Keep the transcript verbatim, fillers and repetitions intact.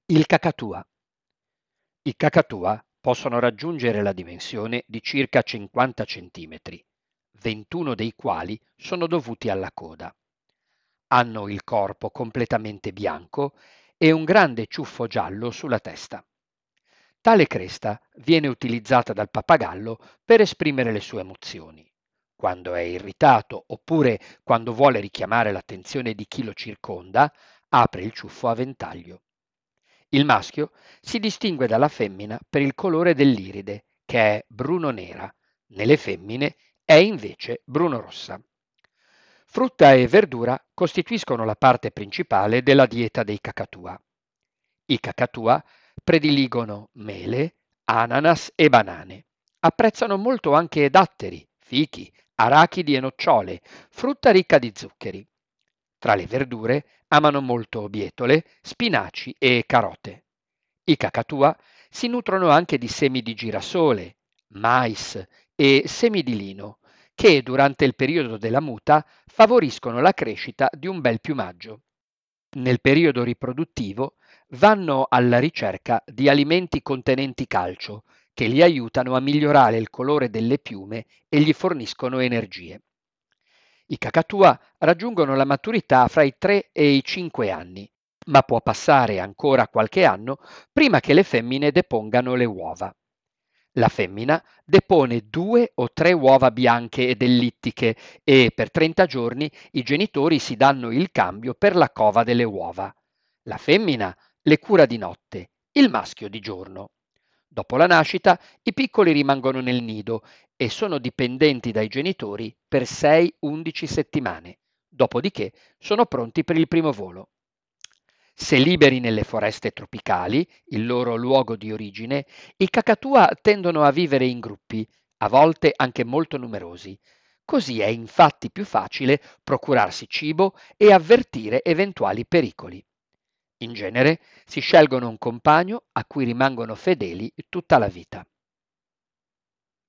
Il cacatua. I cacatua possono raggiungere la dimensione di circa cinquanta centimetri, ventuno dei quali sono dovuti alla coda. Hanno il corpo completamente bianco e un grande ciuffo giallo sulla testa. Tale cresta viene utilizzata dal pappagallo per esprimere le sue emozioni. Quando è irritato oppure quando vuole richiamare l'attenzione di chi lo circonda, apre il ciuffo a ventaglio. Il maschio si distingue dalla femmina per il colore dell'iride, che è bruno-nera, nelle femmine è invece bruno-rossa. Frutta e verdura costituiscono la parte principale della dieta dei cacatua. I cacatua prediligono mele, ananas e banane. Apprezzano molto anche datteri, fichi, arachidi e nocciole, frutta ricca di zuccheri. Tra le verdure amano molto bietole, spinaci e carote. I cacatua si nutrono anche di semi di girasole, mais e semi di lino, che durante il periodo della muta favoriscono la crescita di un bel piumaggio. Nel periodo riproduttivo vanno alla ricerca di alimenti contenenti calcio, che li aiutano a migliorare il colore delle piume e gli forniscono energie. I cacatua raggiungono la maturità fra i tre e i cinque anni, ma può passare ancora qualche anno prima che le femmine depongano le uova. La femmina depone due o tre uova bianche ed ellittiche e per trenta giorni i genitori si danno il cambio per la cova delle uova. La femmina le cura di notte, il maschio di giorno. Dopo la nascita i piccoli rimangono nel nido e sono dipendenti dai genitori per sei undici settimane, dopodiché sono pronti per il primo volo. Se liberi nelle foreste tropicali, il loro luogo di origine, i cacatua tendono a vivere in gruppi, a volte anche molto numerosi. Così è infatti più facile procurarsi cibo e avvertire eventuali pericoli. In genere si scelgono un compagno a cui rimangono fedeli tutta la vita.